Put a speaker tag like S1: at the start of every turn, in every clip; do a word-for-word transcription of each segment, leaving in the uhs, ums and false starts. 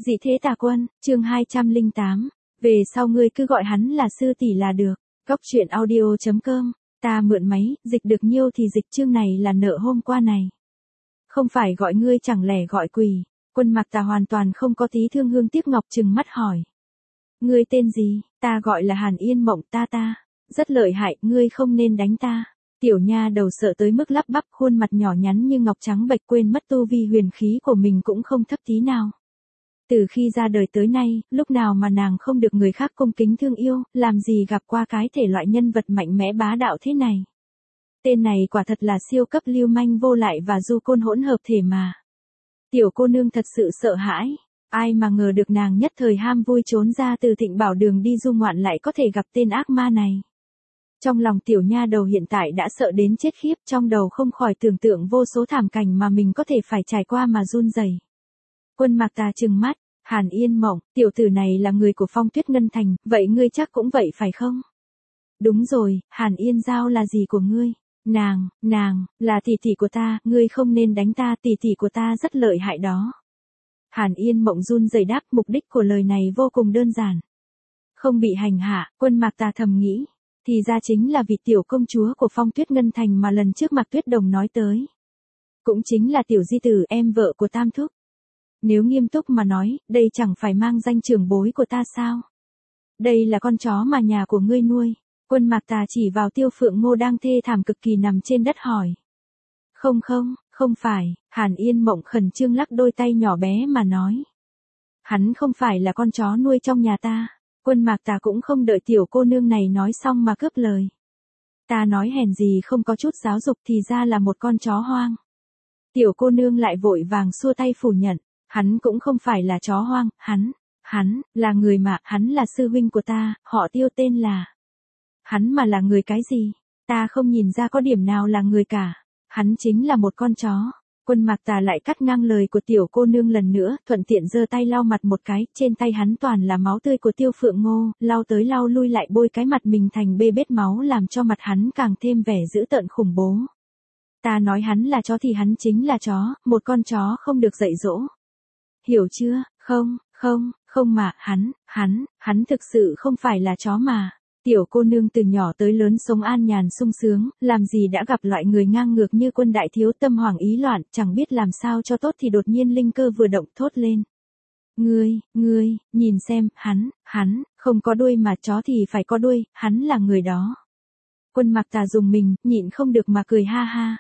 S1: Dị thế tà quân, chương hai trăm lẻ tám, về sau ngươi cứ gọi hắn là sư tỷ là được. Góc truyện audio chấm com, ta mượn máy, dịch được nhiêu thì dịch, chương này là nợ hôm qua này. Không phải gọi ngươi chẳng lẽ gọi quỷ. Quân Mạc Tà hoàn toàn không có tí thương hương tiếc ngọc, trừng mắt hỏi. Ngươi tên gì? Ta gọi là Hàn Yên Mộng, ta ta. Rất lợi hại, ngươi không nên đánh ta. Tiểu nha đầu sợ tới mức lắp bắp, khuôn mặt nhỏ nhắn như ngọc trắng bệch, quên mất tu vi huyền khí của mình cũng không thấp tí nào. Từ khi ra đời tới nay, lúc nào mà nàng không được người khác cung kính thương yêu, làm gì gặp qua cái thể loại nhân vật mạnh mẽ bá đạo thế này. Tên này quả thật là siêu cấp lưu manh vô lại và du côn hỗn hợp thể mà. Tiểu cô nương thật sự sợ hãi, ai mà ngờ được nàng nhất thời ham vui trốn ra từ Thịnh Bảo Đường đi du ngoạn lại có thể gặp tên ác ma này. Trong lòng tiểu nha đầu hiện tại đã sợ đến chết khiếp, trong đầu không khỏi tưởng tượng vô số thảm cảnh mà mình có thể phải trải qua mà run rẩy. Quân Mạc Tà trừng mắt, Hàn Yên Mộng, tiểu tử này là người của Phong Tuyết Ngân Thành, vậy ngươi chắc cũng vậy phải không? Đúng rồi, Hàn Yên Giao là gì của ngươi? Nàng, nàng, là tỷ tỷ của ta, ngươi không nên đánh ta, tỷ tỷ của ta rất lợi hại đó. Hàn Yên Mộng run rẩy đáp, mục đích của lời này vô cùng đơn giản. Không bị hành hạ, Quân Mạc Tà thầm nghĩ, thì ra chính là vị tiểu công chúa của Phong Tuyết Ngân Thành mà lần trước Mạc Tuyết Đồng nói tới. Cũng chính là tiểu di tử, em vợ của Tam Thúc. Nếu nghiêm túc mà nói, đây chẳng phải mang danh trưởng bối của ta sao? Đây là con chó mà nhà của ngươi nuôi. Quân Mạc Tà chỉ vào Tiêu Phượng Ngô đang thê thảm cực kỳ nằm trên đất hỏi. Không không, không phải, Hàn Yên Mộng khẩn trương lắc đôi tay nhỏ bé mà nói. Hắn không phải là con chó nuôi trong nhà ta. Quân Mạc Tà cũng không đợi tiểu cô nương này nói xong mà cướp lời. Ta nói hèn gì không có chút giáo dục thì ra là một con chó hoang. Tiểu cô nương lại vội vàng xua tay phủ nhận. Hắn cũng không phải là chó hoang, hắn, hắn, là người mà, hắn là sư huynh của ta, họ Tiêu tên là. Hắn mà là người cái gì? Ta không nhìn ra có điểm nào là người cả. Hắn chính là một con chó. Quân Mạc Tà lại cắt ngang lời của tiểu cô nương lần nữa, thuận tiện giơ tay lau mặt một cái, trên tay hắn toàn là máu tươi của Tiêu Phượng Ngô, lau tới lau lui lại bôi cái mặt mình thành bê bết máu làm cho mặt hắn càng thêm vẻ dữ tợn khủng bố. Ta nói hắn là chó thì hắn chính là chó, một con chó không được dạy dỗ. Hiểu chưa? Không, không, không mà, hắn, hắn, hắn thực sự không phải là chó mà. Tiểu cô nương từ nhỏ tới lớn sống an nhàn sung sướng, làm gì đã gặp loại người ngang ngược như Quân đại thiếu, tâm hoảng ý loạn, chẳng biết làm sao cho tốt thì đột nhiên linh cơ vừa động thốt lên. Ngươi, ngươi, nhìn xem, hắn, hắn, không có đuôi mà, chó thì phải có đuôi, hắn là người đó. Quân Mạc Tà dùng mình, nhịn không được mà cười ha ha.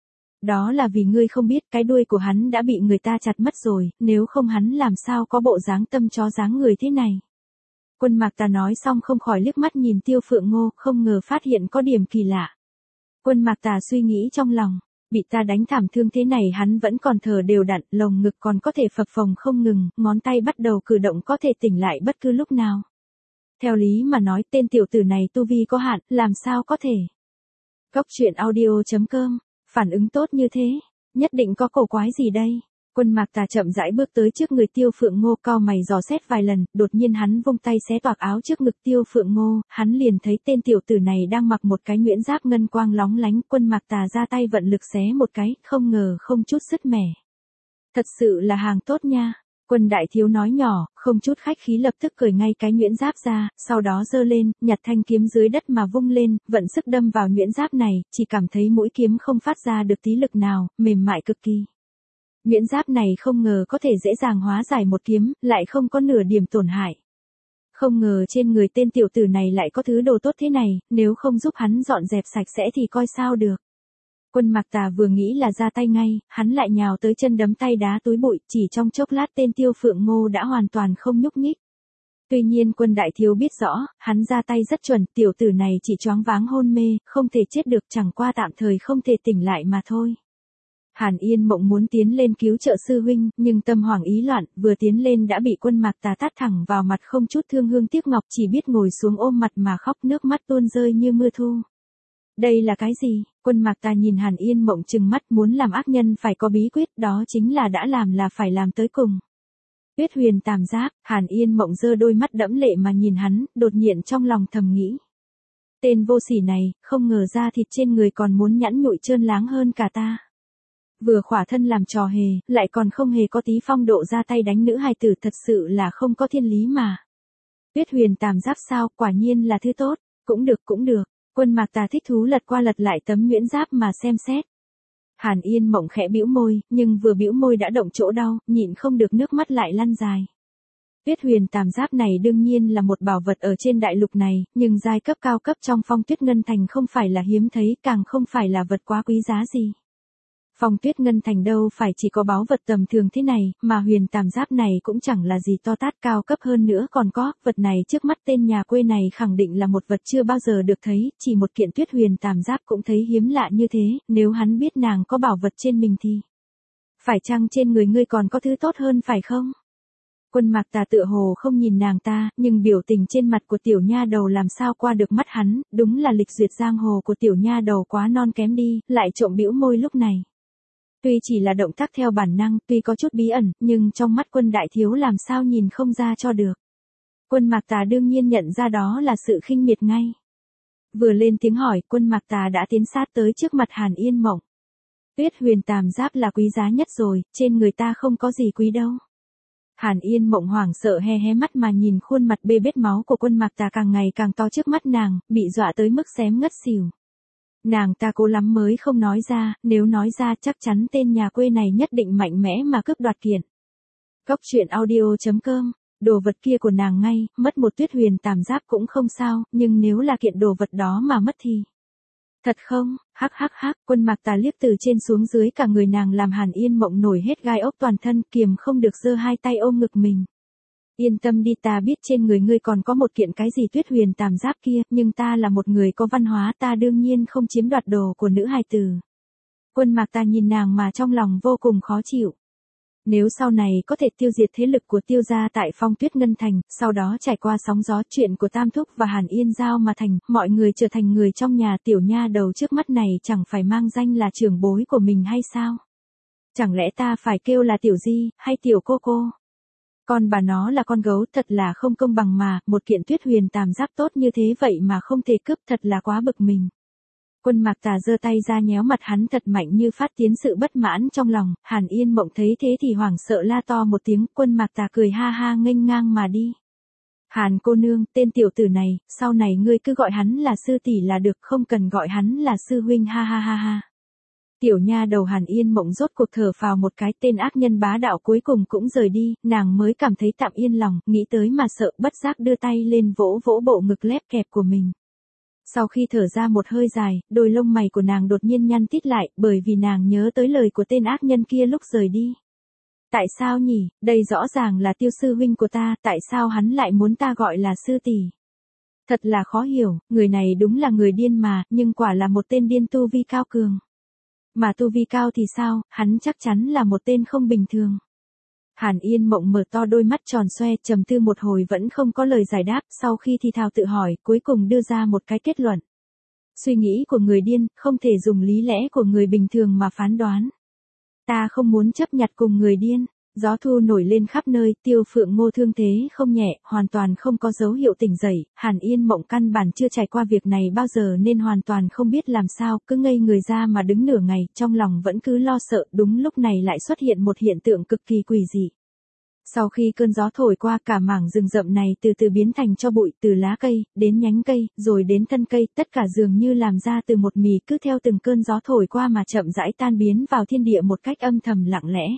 S1: Đó là vì ngươi không biết cái đuôi của hắn đã bị người ta chặt mất rồi, nếu không hắn làm sao có bộ dáng tâm chó dáng người thế này. Quân Mạc Tà nói xong không khỏi liếc mắt nhìn Tiêu Phượng Ngô, không ngờ phát hiện có điểm kỳ lạ. Quân Mạc Tà suy nghĩ trong lòng, bị ta đánh thảm thương thế này hắn vẫn còn thở đều đặn, lồng ngực còn có thể phập phồng không ngừng, ngón tay bắt đầu cử động có thể tỉnh lại bất cứ lúc nào. Theo lý mà nói tên tiểu tử này tu vi có hạn, làm sao có thể. Góc truyện audio chấm com, phản ứng tốt như thế, nhất định có cổ quái gì đây. Quân Mạc Tà chậm rãi bước tới trước người Tiêu Phượng Ngô, cau mày dò xét vài lần, đột nhiên hắn vung tay xé toạc áo trước ngực Tiêu Phượng Ngô, hắn liền thấy tên tiểu tử này đang mặc một cái nhuyễn giáp ngân quang lóng lánh, Quân Mạc Tà ra tay vận lực xé một cái, không ngờ không chút sứt mẻ. Thật sự là hàng tốt nha. Quân đại thiếu nói nhỏ, không chút khách khí lập tức cởi ngay cái nhuyễn giáp ra, sau đó giơ lên, nhặt thanh kiếm dưới đất mà vung lên, vận sức đâm vào nhuyễn giáp này, chỉ cảm thấy mũi kiếm không phát ra được tí lực nào, mềm mại cực kỳ. Nhuyễn giáp này không ngờ có thể dễ dàng hóa giải một kiếm, lại không có nửa điểm tổn hại. Không ngờ trên người tên tiểu tử này lại có thứ đồ tốt thế này, nếu không giúp hắn dọn dẹp sạch sẽ thì coi sao được. Quân Mạc Tà vừa nghĩ là ra tay ngay, hắn lại nhào tới chân đấm tay đá túi bụi, chỉ trong chốc lát tên Tiêu Phượng Ngô đã hoàn toàn không nhúc nhích. Tuy nhiên Quân đại thiếu biết rõ, hắn ra tay rất chuẩn, tiểu tử này chỉ choáng váng hôn mê, không thể chết được, chẳng qua tạm thời không thể tỉnh lại mà thôi. Hàn Yên Mộng muốn tiến lên cứu trợ sư huynh, nhưng tâm hoảng ý loạn, vừa tiến lên đã bị Quân Mạc Tà tát thẳng vào mặt, không chút thương hương tiếc ngọc, chỉ biết ngồi xuống ôm mặt mà khóc, nước mắt tuôn rơi như mưa thu. Đây là cái gì? Quân Mạc Tà nhìn Hàn Yên Mộng trừng mắt, muốn làm ác nhân phải có bí quyết, đó chính là đã làm là phải làm tới cùng. Tuyết huyền tam giác, Hàn Yên Mộng giơ đôi mắt đẫm lệ mà nhìn hắn, đột nhiên trong lòng thầm nghĩ. Tên vô sỉ này, không ngờ da thịt trên người còn muốn nhẵn nhụi trơn láng hơn cả ta. Vừa khỏa thân làm trò hề, lại còn không hề có tí phong độ ra tay đánh nữ hài tử, thật sự là không có thiên lý mà. Tuyết huyền tam giáp sao, quả nhiên là thứ tốt, cũng được cũng được. Quân Mạc Tà thích thú lật qua lật lại tấm nhuyễn giáp mà xem xét. Hàn Yên Mộng khẽ bĩu môi, nhưng vừa bĩu môi đã động chỗ đau, nhịn không được nước mắt lại lăn dài. Tuyết huyền tam giáp này đương nhiên là một bảo vật ở trên đại lục này, nhưng giai cấp cao cấp trong Phong Tuyết Ngân Thành không phải là hiếm thấy, càng không phải là vật quá quý giá gì. Phong Tuyết Ngân Thành đâu phải chỉ có báu vật tầm thường thế này, mà huyền tam giáp này cũng chẳng là gì to tát, cao cấp hơn nữa còn có, vật này trước mắt tên nhà quê này khẳng định là một vật chưa bao giờ được thấy, chỉ một kiện tuyết huyền tam giáp cũng thấy hiếm lạ như thế, nếu hắn biết nàng có bảo vật trên mình thì. Phải chăng trên người ngươi còn có thứ tốt hơn phải không? Quân Mạc Tà tựa hồ không nhìn nàng ta, nhưng biểu tình trên mặt của tiểu nha đầu làm sao qua được mắt hắn, đúng là lịch duyệt giang hồ của tiểu nha đầu quá non kém đi, lại trộm bĩu môi lúc này. Tuy chỉ là động tác theo bản năng, tuy có chút bí ẩn, nhưng trong mắt Quân đại thiếu làm sao nhìn không ra cho được. Quân Mạc Tà đương nhiên nhận ra đó là sự khinh miệt ngay. Vừa lên tiếng hỏi, Quân Mạc Tà đã tiến sát tới trước mặt Hàn Yên Mộng. Tuyết huyền tam giáp là quý giá nhất rồi, trên người ta không có gì quý đâu. Hàn Yên Mộng hoảng sợ hé hé mắt mà nhìn khuôn mặt bê bết máu của Quân Mạc Tà càng ngày càng to trước mắt nàng, bị dọa tới mức xém ngất xỉu. Nàng ta cố lắm mới không nói ra, nếu nói ra chắc chắn tên nhà quê này nhất định mạnh mẽ mà cướp đoạt kiện. Cốc truyện audio chấm com, đồ vật kia của nàng ngay, mất một tuyết huyền tam giáp cũng không sao, nhưng nếu là kiện đồ vật đó mà mất thì. Thật không, hắc hắc hắc, Quân Mạc Tà liếc từ trên xuống dưới cả người nàng làm Hàn Yên Mộng nổi hết gai ốc toàn thân, kiềm không được giơ hai tay ôm ngực mình. Yên tâm đi, ta biết trên người ngươi còn có một kiện cái gì tuyết huyền tam giáp kia, nhưng ta là một người có văn hóa, ta đương nhiên không chiếm đoạt đồ của nữ hài tử. Quân Mạc Tà nhìn nàng mà trong lòng vô cùng khó chịu. Nếu sau này có thể tiêu diệt thế lực của Tiêu gia tại Phong Tuyết Ngân Thành, sau đó trải qua sóng gió chuyện của Tam Thúc và Hàn Yên Giao mà thành, mọi người trở thành người trong nhà, tiểu nha đầu trước mắt này chẳng phải mang danh là trưởng bối của mình hay sao? Chẳng lẽ ta phải kêu là tiểu di, hay tiểu cô cô? Con bà nó là con gấu, thật là không công bằng mà, một kiện tuyết huyền tam giáp tốt như thế vậy mà không thể cướp, thật là quá bực mình. Quân Mạc Tà giơ tay ra nhéo mặt hắn thật mạnh như phát tiến sự bất mãn trong lòng, Hàn Yên Mộng thấy thế thì hoảng sợ la to một tiếng, Quân Mạc Tà cười ha ha nghênh ngang mà đi. Hàn cô nương, tên tiểu tử này, sau này ngươi cứ gọi hắn là sư tỷ là được, không cần gọi hắn là sư huynh, ha ha ha ha. Tiểu nha đầu Hàn Yên Mộng rốt cuộc thở phào một cái, tên ác nhân bá đạo cuối cùng cũng rời đi, nàng mới cảm thấy tạm yên lòng, nghĩ tới mà sợ, bất giác đưa tay lên vỗ vỗ bộ ngực lép kẹp của mình. Sau khi thở ra một hơi dài, đôi lông mày của nàng đột nhiên nhăn tít lại, bởi vì nàng nhớ tới lời của tên ác nhân kia lúc rời đi. Tại sao nhỉ, đây rõ ràng là Tiêu sư huynh của ta, tại sao hắn lại muốn ta gọi là sư tỷ? Thật là khó hiểu, người này đúng là người điên mà, nhưng quả là một tên điên tu vi cao cường. Mà tu vi cao thì sao, hắn chắc chắn là một tên không bình thường. Hàn Yên Mộng mở to đôi mắt tròn xoe, trầm tư một hồi vẫn không có lời giải đáp, sau khi thì thào tự hỏi, cuối cùng đưa ra một cái kết luận. Suy nghĩ của người điên, không thể dùng lý lẽ của người bình thường mà phán đoán. Ta không muốn chấp nhặt cùng người điên. Gió thu nổi lên khắp nơi, Tiêu Phượng Ngô thương thế không nhẹ, hoàn toàn không có dấu hiệu tỉnh dậy, Hàn Yên Mộng căn bản chưa trải qua việc này bao giờ nên hoàn toàn không biết làm sao, cứ ngây người ra mà đứng nửa ngày, trong lòng vẫn cứ lo sợ, đúng lúc này lại xuất hiện một hiện tượng cực kỳ quỷ dị. Sau khi cơn gió thổi qua, cả mảng rừng rậm này từ từ biến thành tro bụi, từ lá cây, đến nhánh cây, rồi đến thân cây, tất cả dường như làm ra từ một mì, cứ theo từng cơn gió thổi qua mà chậm rãi tan biến vào thiên địa một cách âm thầm lặng lẽ.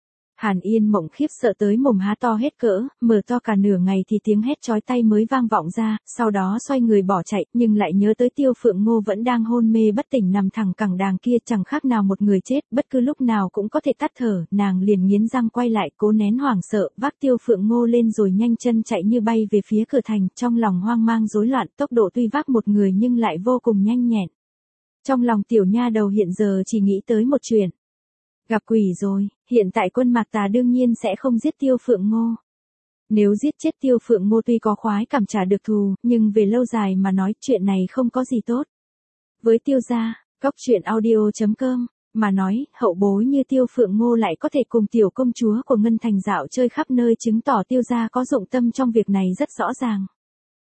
S1: Hàn Yên Mộng khiếp sợ tới mồm há to hết cỡ, mở to cả nửa ngày thì tiếng hét chói tai mới vang vọng ra, sau đó xoay người bỏ chạy, nhưng lại nhớ tới Tiêu Phượng Ngô vẫn đang hôn mê bất tỉnh nằm thẳng cẳng đàng kia, chẳng khác nào một người chết, bất cứ lúc nào cũng có thể tắt thở, nàng liền nghiến răng quay lại, cố nén hoảng sợ, vác Tiêu Phượng Ngô lên rồi nhanh chân chạy như bay về phía cửa thành, trong lòng hoang mang rối loạn, tốc độ tuy vác một người nhưng lại vô cùng nhanh nhẹn. Trong lòng tiểu nha đầu hiện giờ chỉ nghĩ tới một chuyện. Gặp quỷ rồi, hiện tại Quân Mạc Tà đương nhiên sẽ không giết Tiêu Phượng Ngô. Nếu giết chết Tiêu Phượng Ngô tuy có khoái cảm trả được thù, nhưng về lâu dài mà nói chuyện này không có gì tốt. Với Tiêu gia, cốc truyện audio chấm com, mà nói, hậu bối như Tiêu Phượng Ngô lại có thể cùng tiểu công chúa của Ngân Thành dạo chơi khắp nơi chứng tỏ Tiêu gia có dụng tâm trong việc này rất rõ ràng.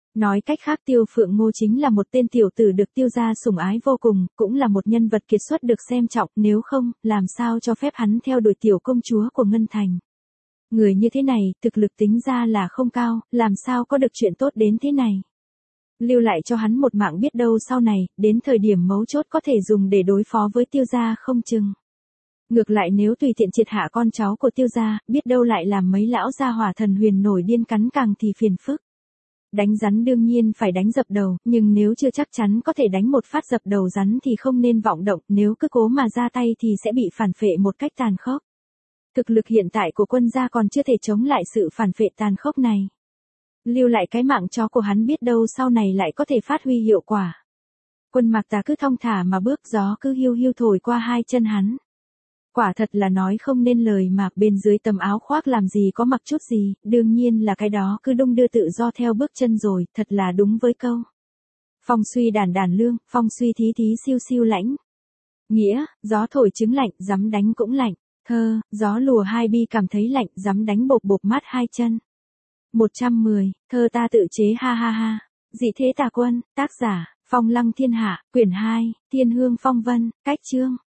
S1: Nói cách khác Tiêu Phượng Ngô chính là một tên tiểu tử được Tiêu gia sủng ái vô cùng, cũng là một nhân vật kiệt xuất được xem trọng, nếu không, làm sao cho phép hắn theo đuổi tiểu công chúa của Ngân Thành. Người như thế này, thực lực tính ra là không cao, làm sao có được chuyện tốt đến thế này. Lưu lại cho hắn một mạng biết đâu sau này, đến thời điểm mấu chốt có thể dùng để đối phó với Tiêu gia không chừng. Ngược lại nếu tùy tiện triệt hạ con cháu của Tiêu gia, biết đâu lại làm mấy lão gia hỏa thần huyền nổi điên cắn càng thì phiền phức. Đánh rắn đương nhiên phải đánh dập đầu, nhưng nếu chưa chắc chắn có thể đánh một phát dập đầu rắn thì không nên vọng động, nếu cứ cố mà ra tay thì sẽ bị phản phệ một cách tàn khốc. Thực lực hiện tại của quân gia còn chưa thể chống lại sự phản phệ tàn khốc này. Lưu lại cái mạng chó của hắn biết đâu sau này lại có thể phát huy hiệu quả. Quân Mạc Tà cứ thong thả mà bước, gió cứ hiu hiu thổi qua hai chân hắn. Quả thật là nói không nên lời mà, bên dưới tấm áo khoác làm gì có mặc chút gì, đương nhiên là cái đó cứ đung đưa tự do theo bước chân rồi, thật là đúng với câu. Phong suy đàn đàn lương, phong suy thí thí siêu siêu lãnh. Nghĩa, gió thổi trứng lạnh, dám đánh cũng lạnh. Thơ, gió lùa hai bi cảm thấy lạnh, dám đánh bộp bộp mát hai chân. một trăm mười, thơ ta tự chế ha ha ha. Dị thế tà quân, tác giả, Phong Lăng Thiên Hạ, quyển hai, Thiên Hương Phong Vân, cách chương.